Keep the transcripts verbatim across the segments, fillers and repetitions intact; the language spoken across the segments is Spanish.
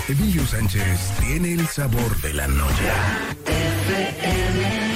Emilio Sánchez tiene el sabor de la noche. F M.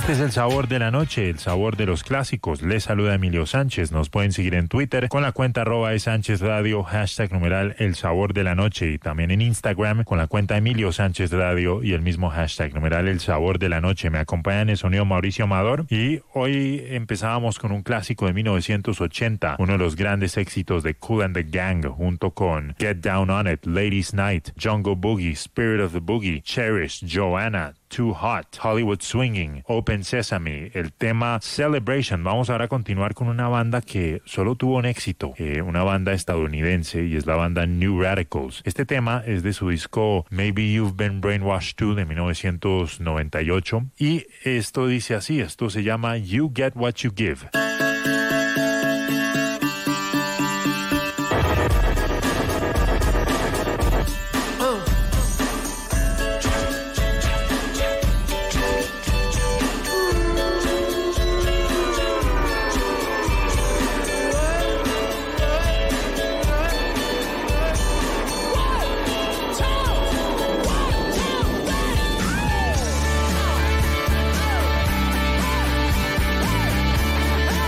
Este es el sabor de la noche, el sabor de los clásicos. Les saluda Emilio Sánchez. Nos pueden seguir en Twitter con la cuenta arroba Sánchez Radio, hashtag numeral el sabor de la noche, y también en Instagram con la cuenta Emilio Sánchez Radio y el mismo hashtag numeral el sabor de la noche. Me acompaña en el sonido Mauricio Amador y hoy empezábamos con un clásico de mil novecientos ochenta, uno de los grandes éxitos de Kool and the Gang, junto con Get Down on It, Ladies Night, Jungle Boogie, Spirit of the Boogie, Cherish, Joanna, Too Hot, Hollywood Swinging, Open Sesame, el tema Celebration. Vamos ahora a continuar con una banda que solo tuvo un éxito, eh, una banda estadounidense, y es la banda New Radicals. Este tema es de su disco Maybe You've Been Brainwashed Too de mil novecientos noventa y ocho, y esto dice así, esto se llama You Get What You Give. Hey!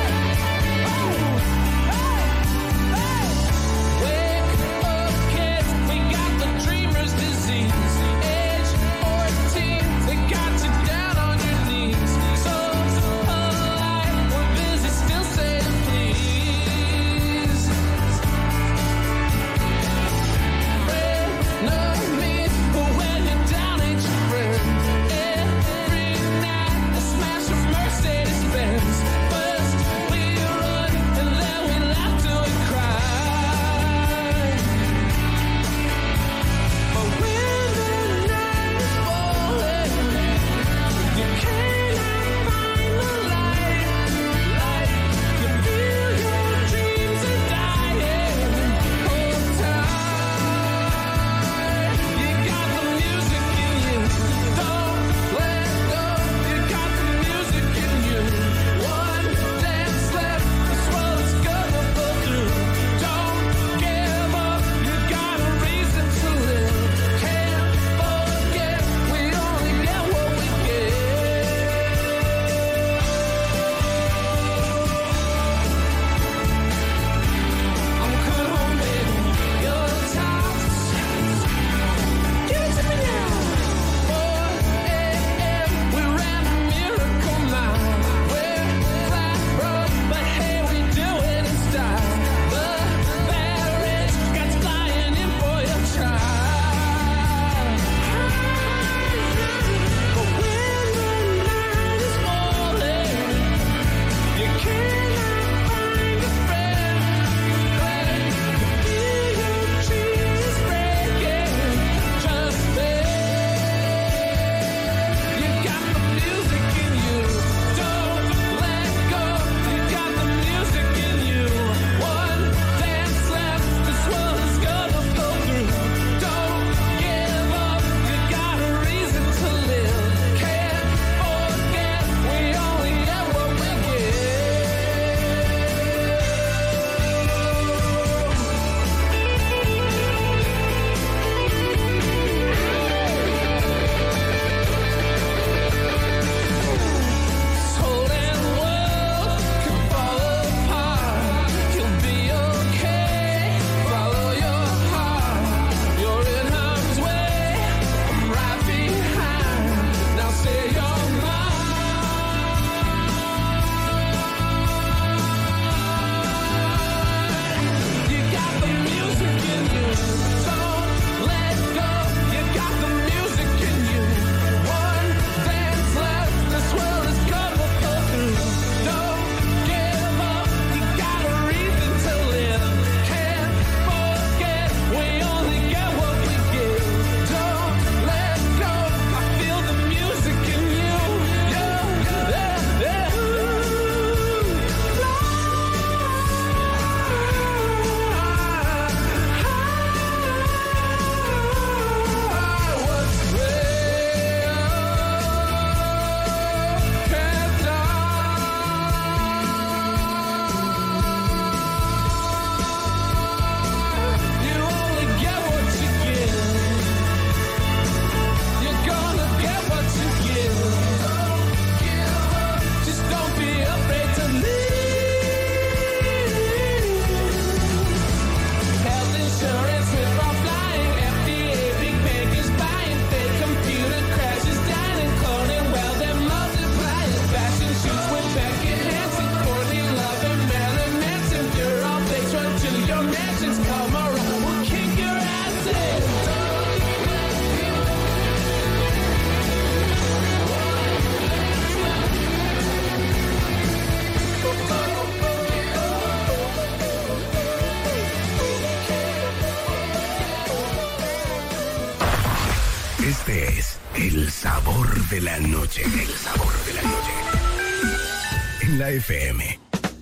Este es el sabor de la noche. El sabor de la noche. En la F M.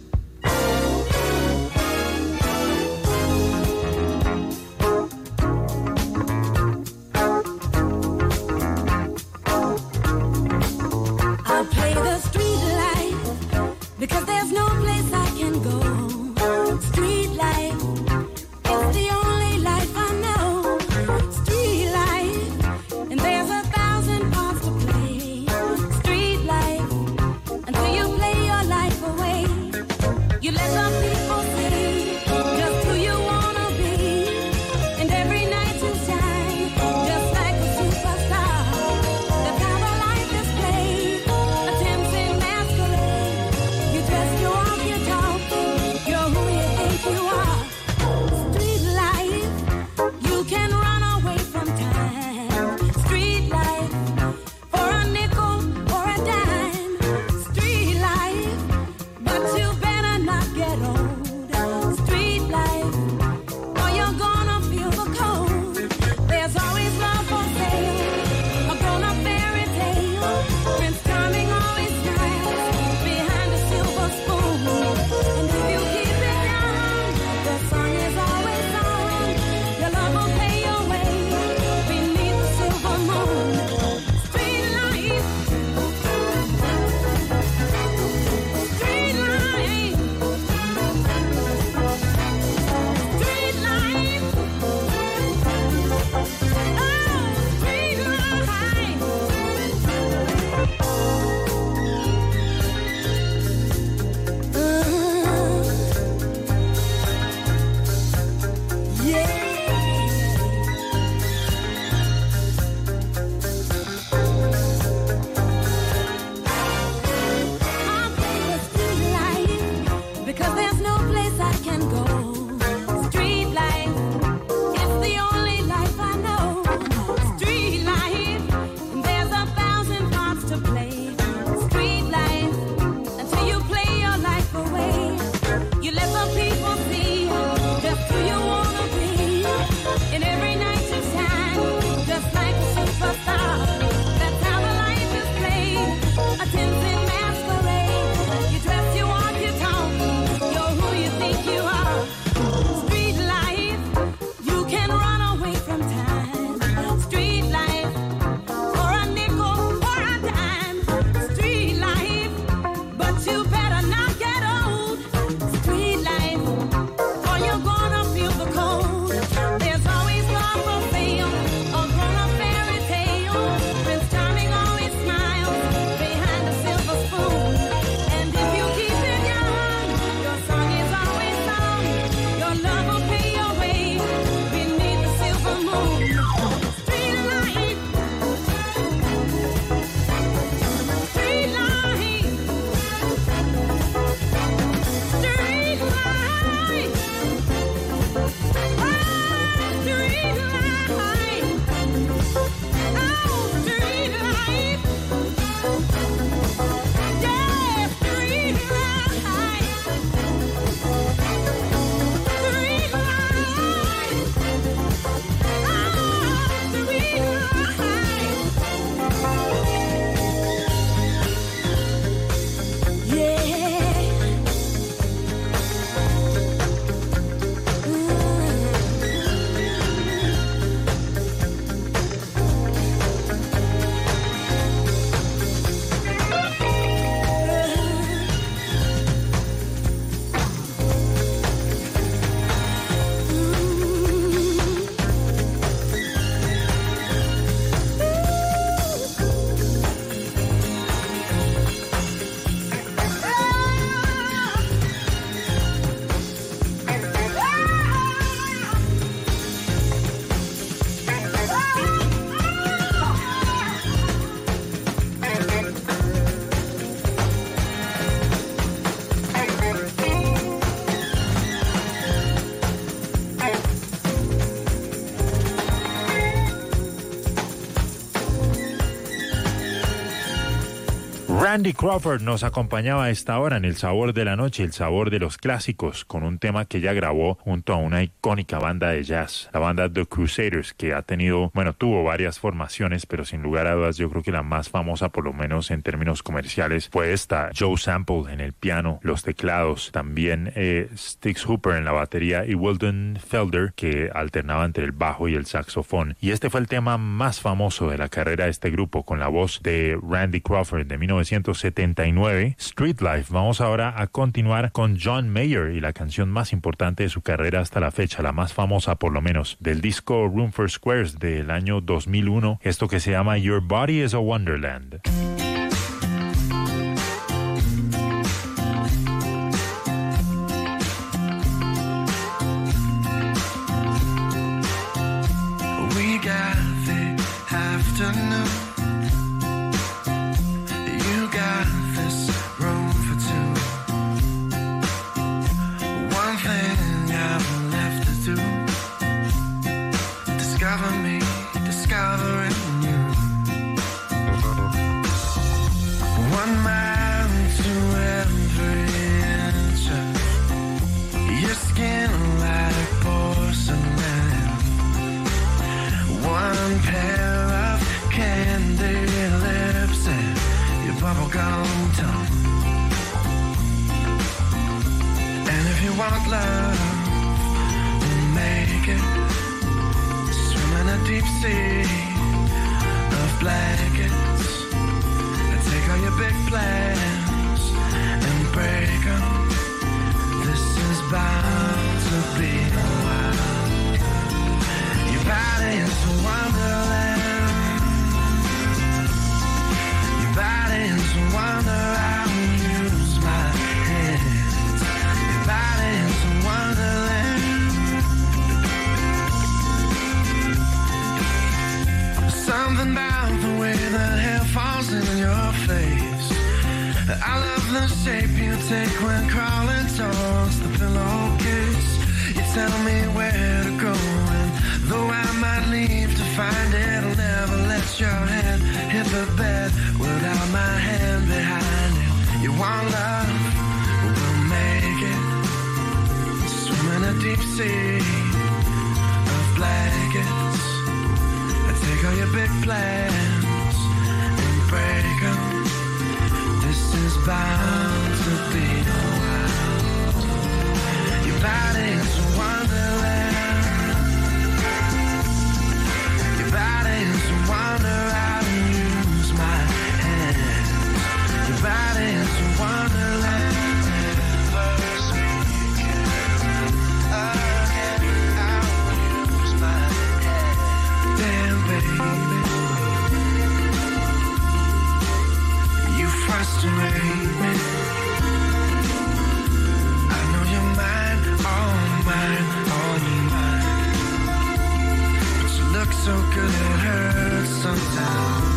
I'll play the street life because there's no place I can go. Street life is the only life I know. Street life, and there's a thousand parts to play. Street life, until you play your life away. Randy Crawford nos acompañaba a esta hora en El Sabor de la Noche, el sabor de los clásicos, con un tema que ella grabó junto a una icónica banda de jazz, la banda The Crusaders, que ha tenido, bueno, tuvo varias formaciones, pero sin lugar a dudas yo creo que la más famosa, por lo menos en términos comerciales, fue esta. Joe Sample en el piano, los teclados, también eh, Styx Hooper en la batería y Weldon Felder, que alternaba entre el bajo y el saxofón. Y este fue el tema más famoso de la carrera de este grupo, con la voz de Randy Crawford de mil novecientos setenta y nueve, Street Life. Vamos ahora a continuar con John Mayer y la canción más importante de su carrera hasta la fecha, la más famosa por lo menos, del disco Room for Squares del año dos mil uno, esto que se llama Your Body is a Wonderland. We got the afternoon. You got this room for two. One thing I've left to do. Discover me, discovering you. One mile to every inch of your skin like porcelain. One pair of candy lips and your bubblegum tongue. And if you want love, we'll make it. Swim in a deep sea of blankets. And take all your big plans and break them. This is bound to be a while. Your body is a wonderland. Your body is a wonder. I will use my hands. Your body is a wonderland. Something about the way the hair falls in your face. I love the shape you take when crawling towards the pillowcase. You tell me where to go, and though I might leave to find it, I'll never let your hand hit the bed without my hand behind it. You want love? We'll make it. Swim in a deep sea of blankets. And take all your big plans and break them. This is bound to be a while. Your body is a wonderland. Your body is a wonder. I will use my hands. Your body is a wonderland. Never speaking again. I will use my hands. Damn, baby, you frustrate me. I know you're mine, all mine, all mine. But you look so good it hurts sometimes.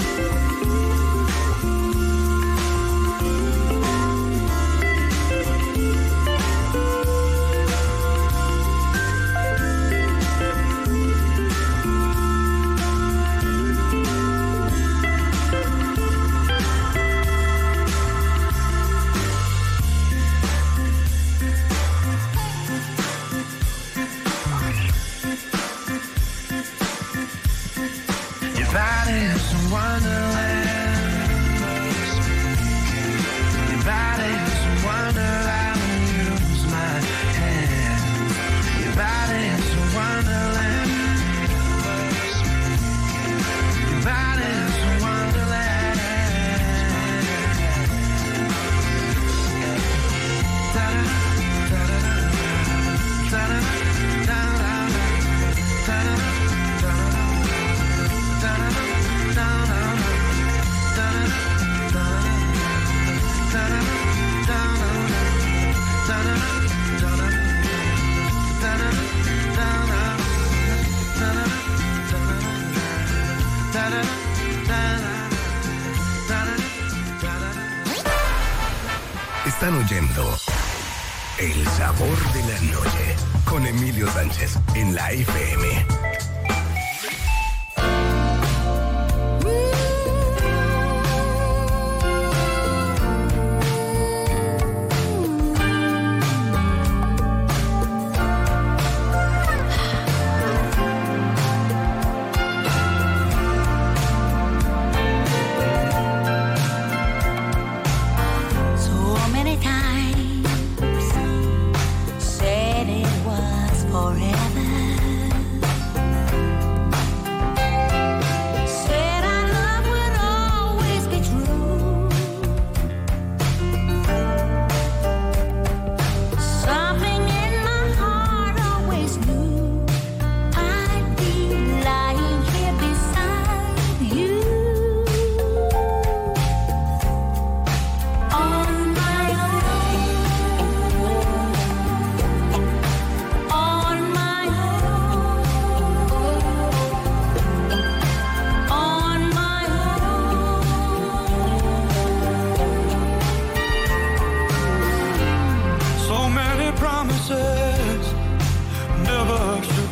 Están oyendo El Sabor de la Noche con Emilio Sánchez en la F M.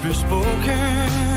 be spoken.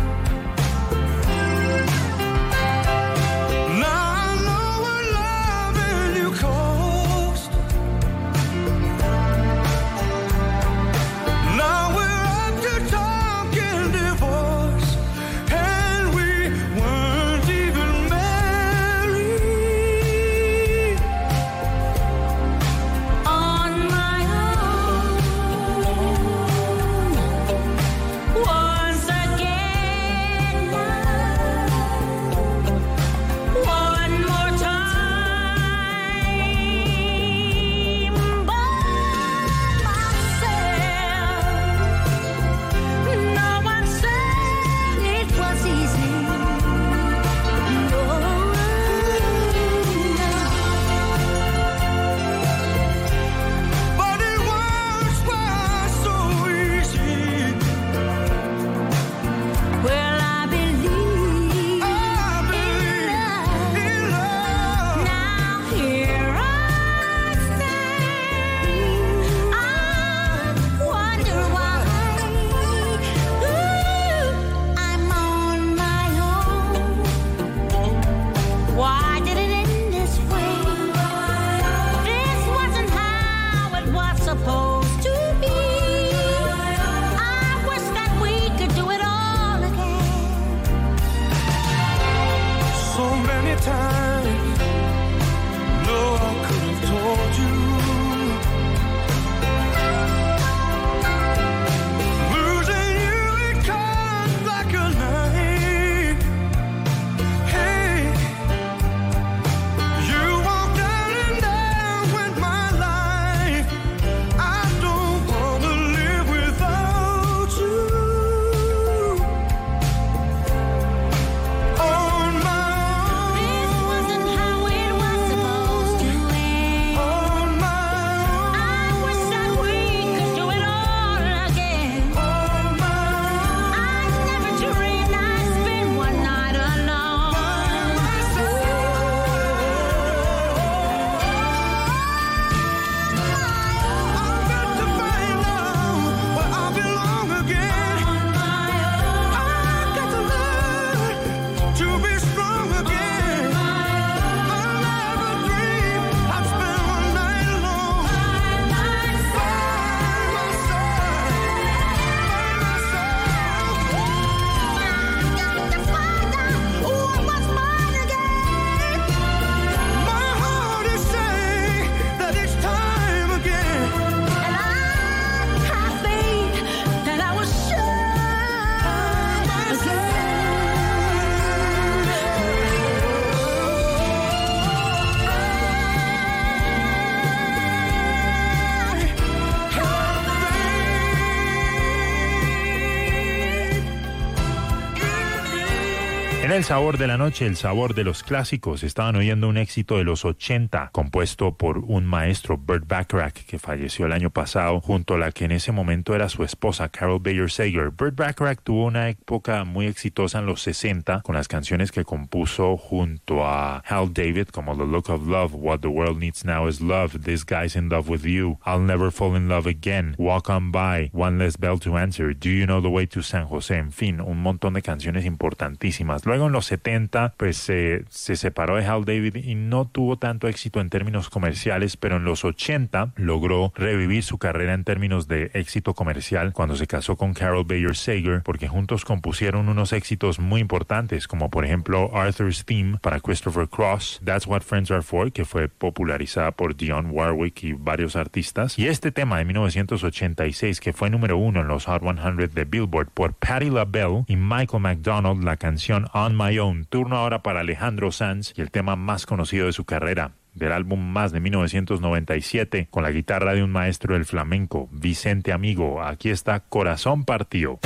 En el sabor de la noche, el sabor de los clásicos, estaban oyendo un éxito de los ochenta, compuesto por un maestro, Burt Bacharach, que falleció el año pasado, junto a la que en ese momento era su esposa, Carol Bayer Sager. Burt Bacharach tuvo una época muy exitosa en los sesenta, con las canciones que compuso junto a Hal David, como The Look of Love, What the World Needs Now is Love, This Guy's in Love with You, I'll Never Fall in Love Again, Walk On By, One Less Bell to Answer, Do You Know the Way to San Jose, en fin, un montón de canciones importantísimas. Luego en los setenta, pues eh, se separó de Hal David y no tuvo tanto éxito en términos comerciales, pero en los ochenta logró revivir su carrera en términos de éxito comercial cuando se casó con Carol Bayer Sager, porque juntos compusieron unos éxitos muy importantes, como por ejemplo Arthur's Theme para Christopher Cross, That's What Friends Are For, que fue popularizada por Dionne Warwick y varios artistas, y este tema de mil novecientos ochenta y seis que fue número uno en los Hot cien de Billboard por Patti LaBelle y Michael McDonald, la canción On My Own. Turno ahora para Alejandro Sanz y el tema más conocido de su carrera, del álbum Más de mil novecientos noventa y siete, con la guitarra de un maestro del flamenco, Vicente Amigo. Aquí está Corazón Partido.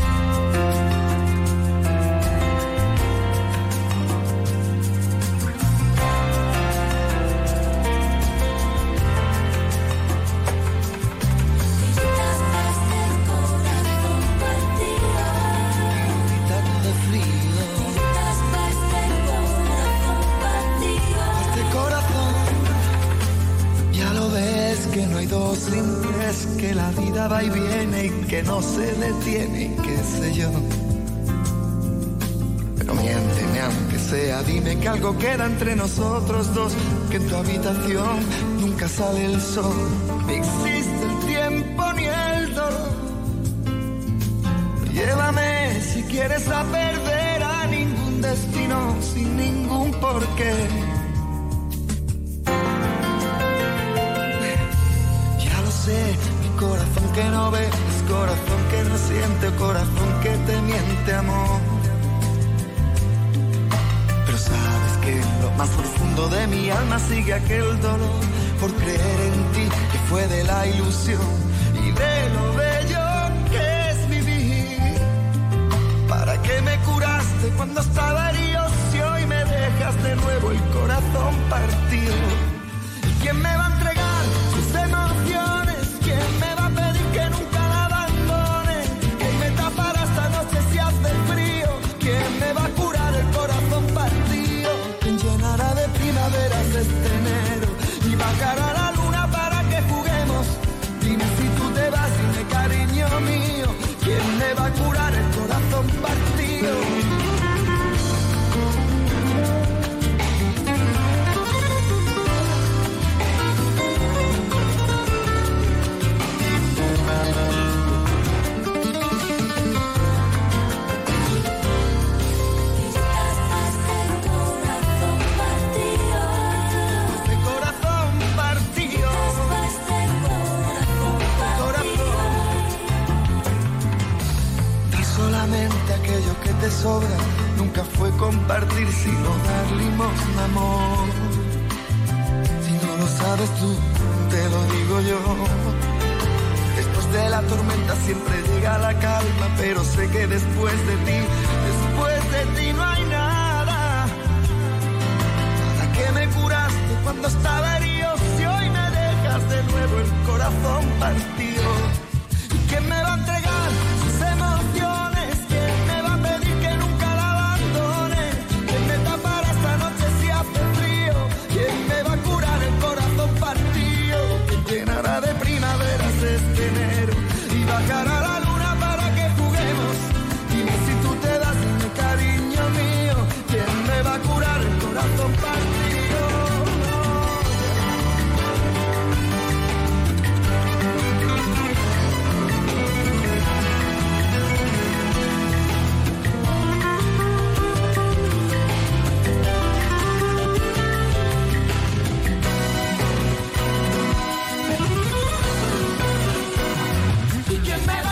Dos sabes que la vida va y viene y que no se detiene y qué sé yo. Pero miénteme aunque sea, dime que algo queda entre nosotros dos, que en tu habitación nunca sale el sol, ni existe el tiempo ni el dolor. Llévame si quieres a perder a ningún destino sin ningún porqué. Ya lo sé, mi corazón que no ves, corazón que no siente, corazón que te miente, amor. Pero sabes que en lo más profundo de mi alma sigue aquel dolor por creer en ti, que fue de la ilusión y de lo bello que es vivir. ¿Para qué me curaste cuando estaba herido si hoy me dejas de nuevo el corazón partido? ¿Quién me va a entregar sus emociones? ¿Quién me va a pedir que nunca la abandone? ¿Quién me tapará esta noche si hace frío? ¿Quién me va a curar el corazón partido? ¿Quién llenará de primaveras este enero y bajará la luna para que juguemos? Dime si tú te vas, dime cariño mío, ¿quién me va a curar el corazón partido? Aquello que te sobra nunca fue compartir, sino dar limosna, amor. Si no lo sabes tú, te lo digo yo. Después de la tormenta siempre llega la calma, pero sé que después de ti, después de ti no hay nada. Nada que me curaste cuando estaba herido, si hoy me dejas de nuevo el corazón partido. ¿Y quién me va a entregar sus emociones? Llenará de primaveras este enero y bajará la luna para que juguemos. Dime si tú te das, dime cariño mío, ¿quién me va a curar el corazón partido? ¿Y quién me va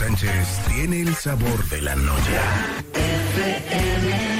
Sánchez tiene el sabor de la noche. F M.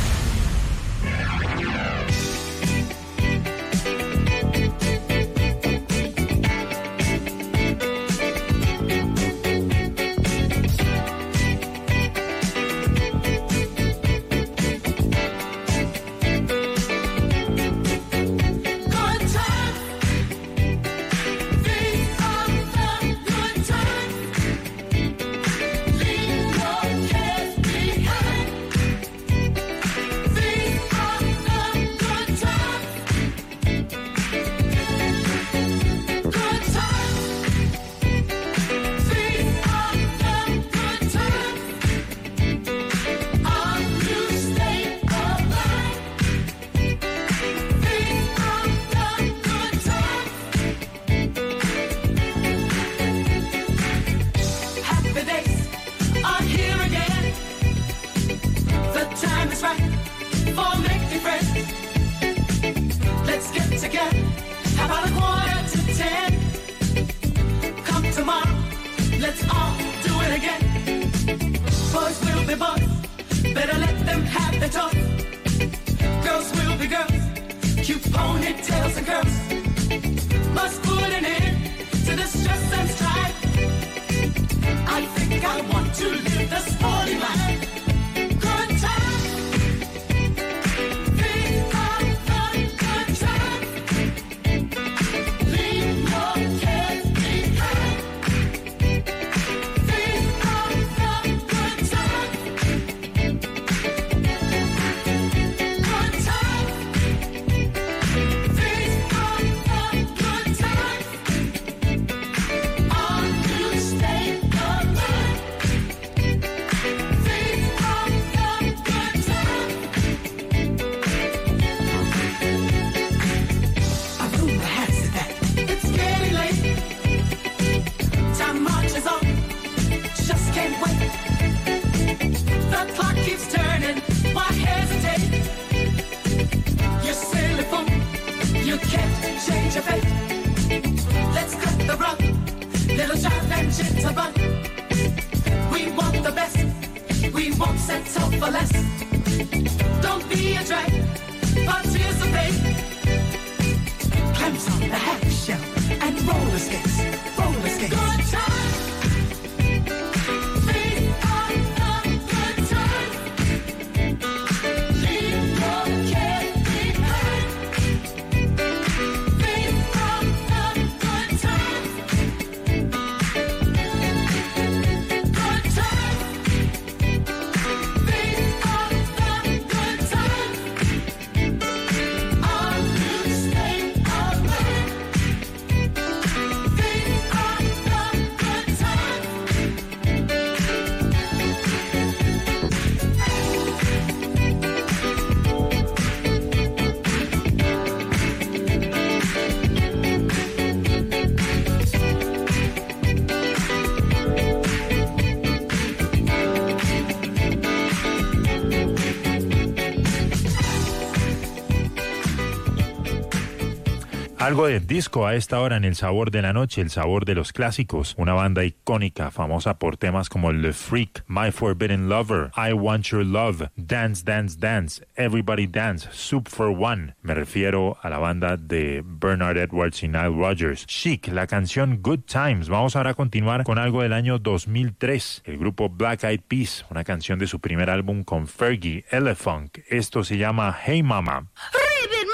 Algo de disco a esta hora en El Sabor de la Noche, el sabor de los clásicos. Una banda icónica, famosa por temas como The Freak, My Forbidden Lover, I Want Your Love, Dance, Dance, Dance, Everybody Dance, Soup for One. Me refiero a la banda de Bernard Edwards y Nile Rodgers. Chic, la canción Good Times. Vamos ahora a continuar con algo del año dos mil tres. El grupo Black Eyed Peas, una canción de su primer álbum con Fergie, Elefunk. Esto se llama Hey Mama. Ribbit,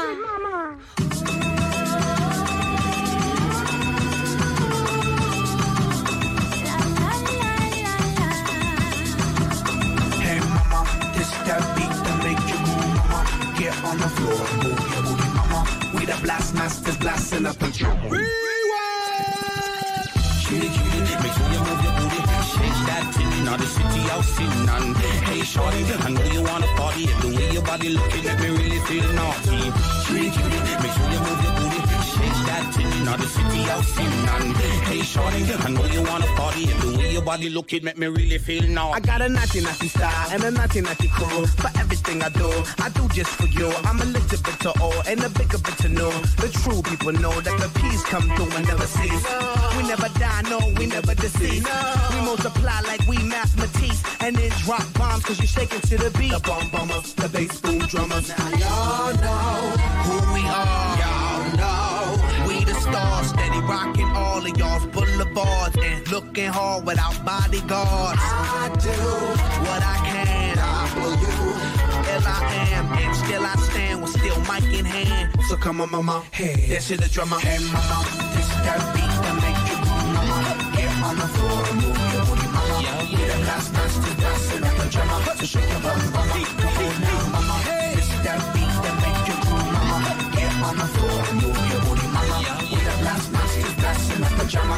mama. That beat that make you move, mama. Get on the floor, move your booty, mama. We the blast masters, blasting up a drum. Rewind! Cutie, cutie, make sure you move your booty. Shake that titty, now the city out sitting on. Hey, shorty, I know you wanna party. The way your body looking at me really feel naughty. Cutie, cutie, make sure you move your booty. Shake that thing in the city of sin. And hey, shorty, I know you wanna party. And the way your body looking make me really feel now. I got a naughty, naughty style and a naughty, naughty cool. For everything I do, I do just for you. I'm a little bit to all and a bigger bit to know. The true people know that the peace come through and never cease. We never die, no, we never deceive. We multiply like we mathematics and then drop bombs cause you shaking to the beat. The bomb bombers, the bass boom drummers. Now y'all know who we are. Y'all know we the stars, steady rocking all of y'all's boulevards and looking hard without bodyguards. I do what I can. W L I am and still I stand with still mic in hand. So come on, mama, hey, that's it, the drummer. Hey, mama, this that beat that make you move, mama. Get on the floor and move your booty, mama. Yeah, yeah. The last dance to dance in the drummer. So shake your bum, mama. Come on now, mama. This that beat that make you move, mama. Get on the floor and move your booty, mama. Yeah, yeah. The last dance to dance in the drummer.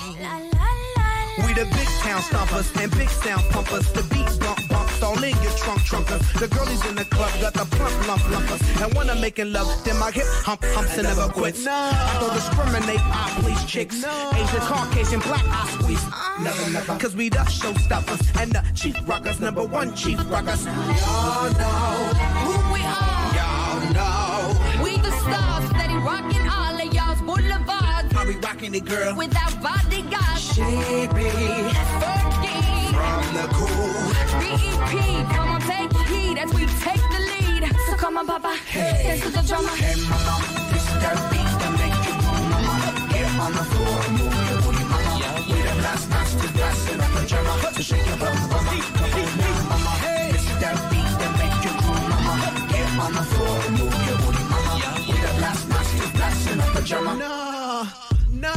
We the big town stompers and big sound pumpers. The beat bump bumps all in your trunk trunkers. The girlies in the club got the plump lump lumpers. And when I'm making love, then my hip hump humps and never quits. No. I don't discriminate, I please chicks. No. Asian, Caucasian, black, I squeeze. Never, never. Cause we the showstoppers and the chief rockers, number one chief rockers. Y'all know Who we are. Y'all know We the stars, steady rocking all of y'all's boulevards. How we rocking it, girl? Without bodyguards. She be Fergie. from the cool. B E P, come on, take heed as we take the lead. So come on, Papa, Hey. dance to the drummer. Hey, mama, this that beat that make you move, mama. Get on the floor and move your booty, mama. Yeah, we the last dance to dance in the drummer. So shake your bum, mama. Come on now, mama. This that beat that make you move, mama. Get on the floor and move your booty, mama. Yeah, we the last dance to dance in the drummer. No, no.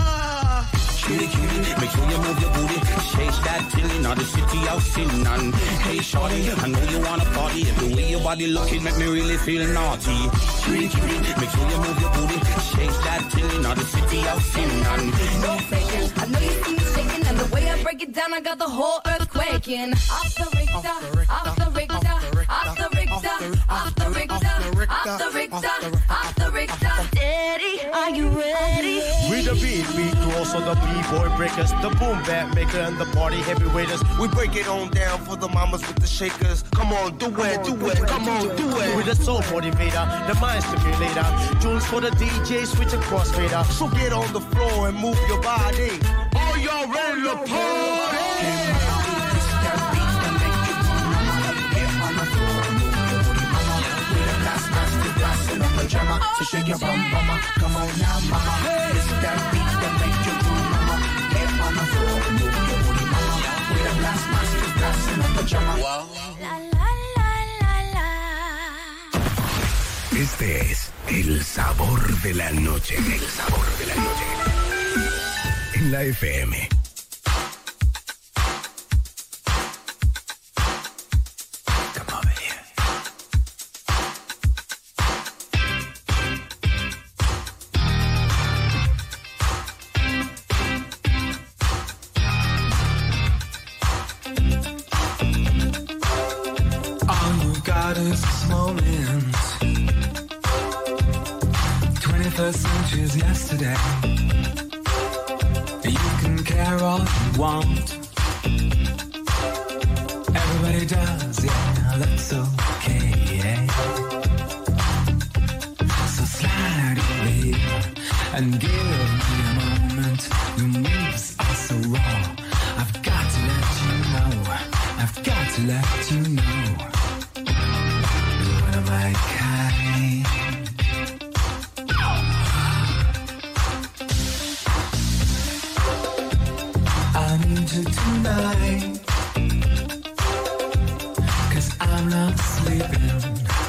Cutie, cutie, make sure you move your booty. Shake that till in the city of sin. And hey, shorty, I know you wanna party. And the way your body looking make me really feel naughty. Cutie, cutie, make sure you move your booty. Shake that till in the city of sin. And No faking, I know you see me shaking, and the way I break it down, I got the whole earth quaking. Off the Richter, off the Richter, off the Richter, off the Richter, off the Richter, off the Richter. Daddy, are you ready? We the beat, beat crew, also the b-boy breakers, the boom bap maker and the party heavyweights. We break it on down for the mamas with the shakers. Come on, do it, do it, come on, do it. With the soul motivator, the mind stimulator. Tunes for the D J, switch and crossfader. So get on the floor and move your body. Are y'all ready to party? This that beat that make you move, mama. Get on the floor and move your booty, mama. We the last dance to dance in the drummer. So shake your bum, mama. Come on now, mama. This that beat that make you move, mama. Get on the floor and move your booty, mama. We the last dance to dance in the drummer. La la la la la. Este es el sabor de la noche. El sabor de la noche. En la F M. Come over here. All you got is this moment. twenty-first century's yesterday. You can care all you want. Everybody does, yeah, that's okay. So slide over here and give me a moment. Your moves are so raw. I've got to let you know. I've got to let you know. You're one of my kind. I need you tonight, 'cause I'm not sleeping.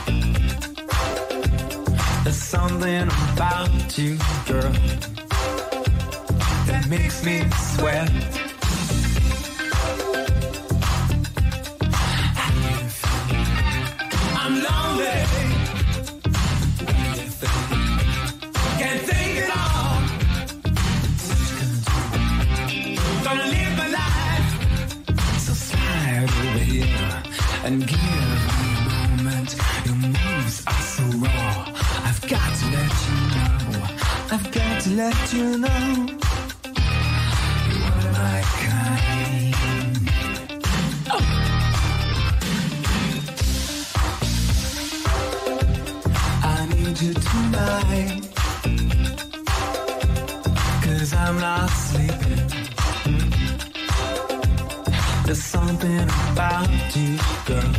There's something about you, girl, that makes me sweat. I'm lonely. Can't think it all. Gonna live my life. So slide over here and give me a moment. Your moves are so raw. I've got to let you know. I've got to let you know you are my kind. Oh. I need you tonight, 'cause I'm not sleeping. There's something about you, girl,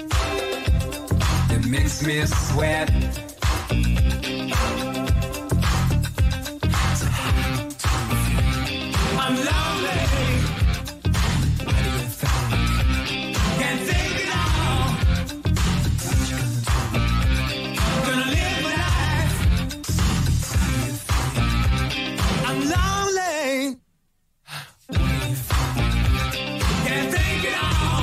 that makes me sweat. So I'm lonely. What do you think? Can't take it all. Gonna live my life. I'm lonely. What do you think? Can't take it all.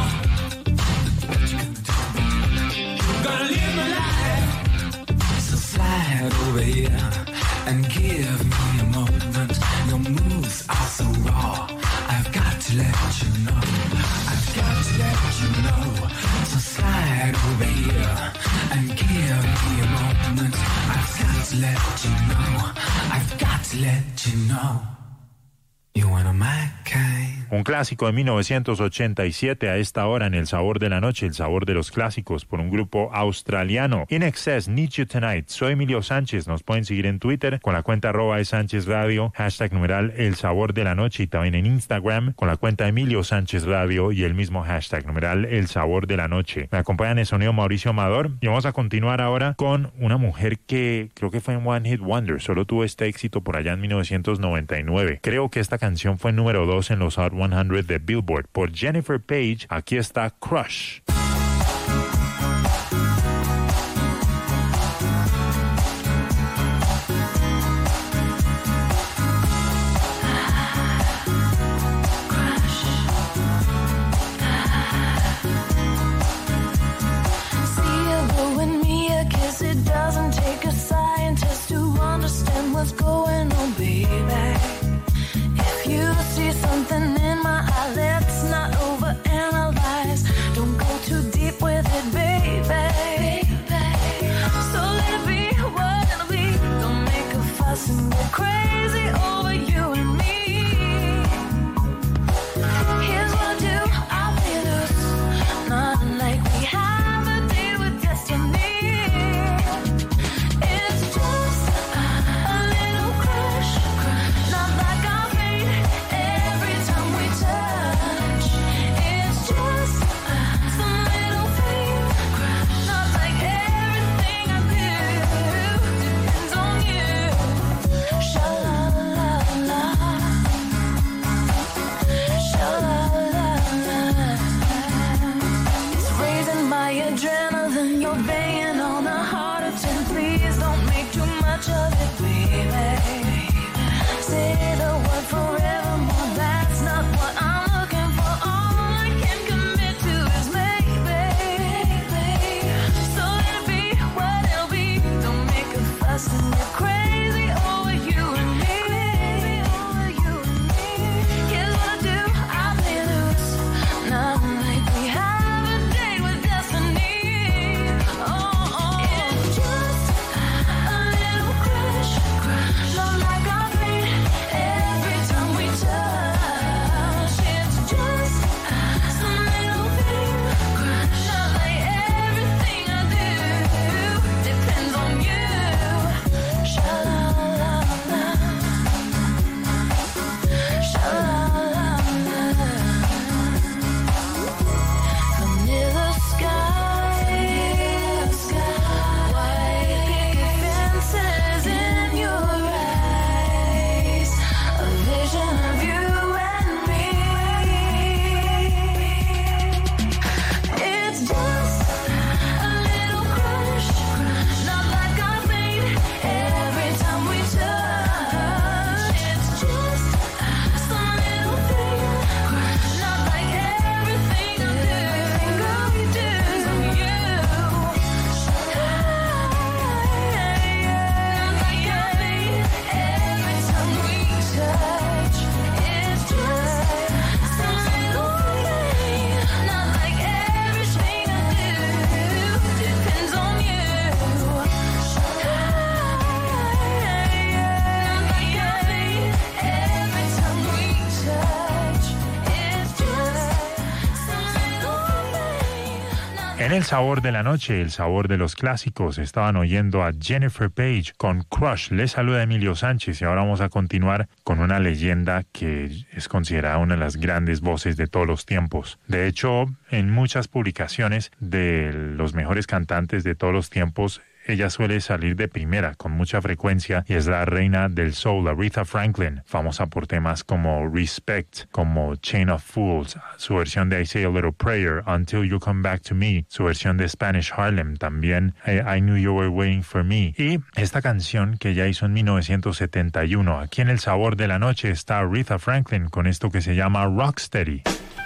Gonna live my life. So slide over here and give me a moment. Your moves are so raw. I've got to let you know. I've got to let you know. So slide over here and give me a moment. I've got to let you know. I've got to let you know. You wanna my kind. Un clásico de mil novecientos ochenta y siete a esta hora en El Sabor de la Noche, el sabor de los clásicos por un grupo australiano. In Excess, Need You Tonight. Soy Emilio Sánchez. Nos pueden seguir en Twitter con la cuenta arroba de Sánchez Radio, hashtag numeral El Sabor de la Noche, y también en Instagram con la cuenta Emilio Sánchez Radio y el mismo hashtag numeral El Sabor de la Noche. Me acompaña en el sonido Mauricio Amador y vamos a continuar ahora con una mujer que creo que fue en One Hit Wonder. Solo tuvo este éxito por allá en mil novecientos noventa y nueve. Creo que esta canción fue número dos en los Hot cien de Billboard por Jennifer Page. Aquí está Crush. Something in my eye, let's not overanalyze. Don't go too deep with it, baby. So let it be what it'll be. Don't make a fuss and go crazy over you and me. Here's what I'll do, I'll play loose. Not like we have a deal with destiny. It's just a little crush, not like our fate. Every time we touch, it's just some little thing. Not like everything I do depends on you. Sha-la-la-la, sha-la-la-la. It's raising my adrenaline. You're banging on a heart of ten. Please don't make too much of it, baby. Say the word forevermore. That's not what I'm looking for. All I can commit to is maybe. So let it be what it'll be. Don't make a fuss and get crazy over you and me. Here's what I do, I'll play loose. Not like we have a date with destiny. Oh, oh. It's just a little crush, not like our fate. Every time we touch. En el sabor de la noche, el sabor de los clásicos, estaban oyendo a Jennifer Page con Crush. Les saluda Emilio Sánchez y ahora vamos a continuar con una leyenda que es considerada una de las grandes voces de todos los tiempos. De hecho, en muchas publicaciones de los mejores cantantes de todos los tiempos, ella suele salir de primera con mucha frecuencia y es la reina del soul, Aretha Franklin, famosa por temas como Respect, como Chain of Fools, su versión de I Say a Little Prayer, Until You Come Back to Me, su versión de Spanish Harlem, también eh, I Knew You Were Waiting for Me, y esta canción que ella hizo en mil novecientos setenta y uno. Aquí en el sabor de la noche está Aretha Franklin con esto que se llama Rocksteady.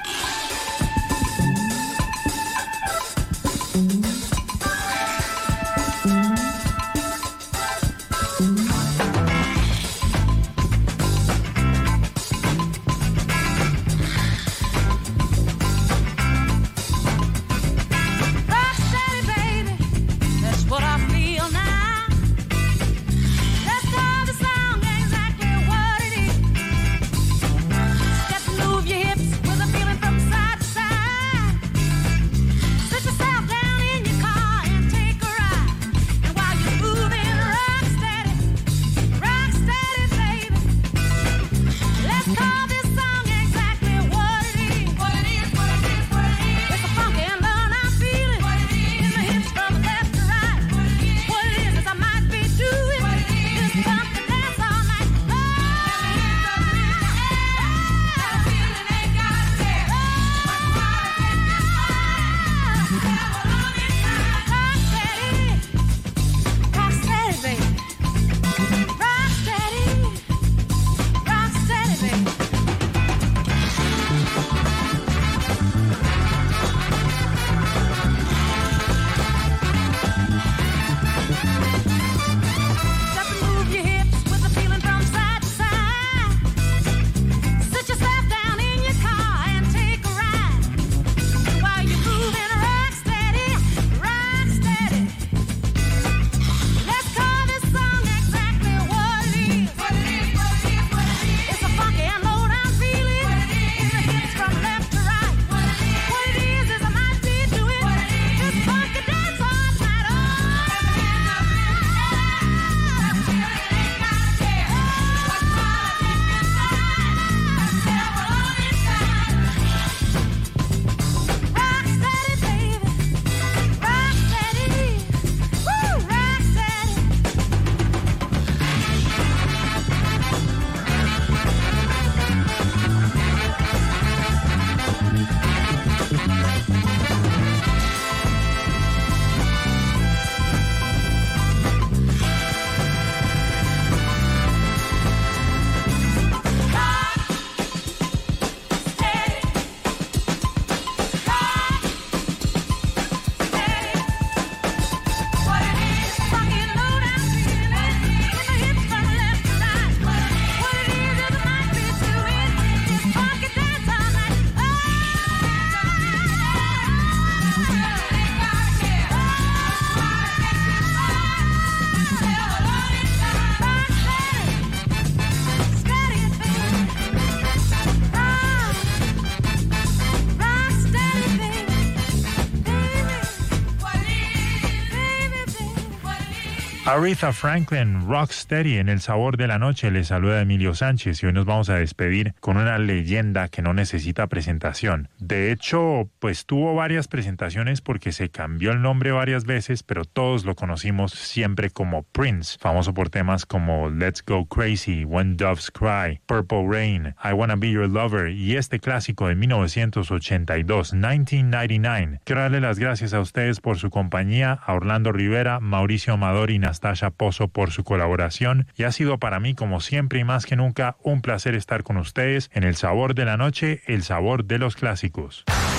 Aretha Franklin, Rocksteady, en el sabor de la noche. Les saluda Emilio Sánchez y hoy nos vamos a despedir con una leyenda que no necesita presentación. De hecho, pues tuvo varias presentaciones porque se cambió el nombre varias veces, pero todos lo conocimos siempre como Prince, famoso por temas como Let's Go Crazy, When Doves Cry, Purple Rain, I Wanna Be Your Lover y este clásico de mil novecientos ochenta y dos, nineteen ninety-nine. Quiero darle las gracias a ustedes por su compañía, a Orlando Rivera, Mauricio Amador y Nastasha Pozo por su colaboración, y ha sido para mí, como siempre y más que nunca, un placer estar con ustedes en el sabor de la noche, el sabor de los clásicos.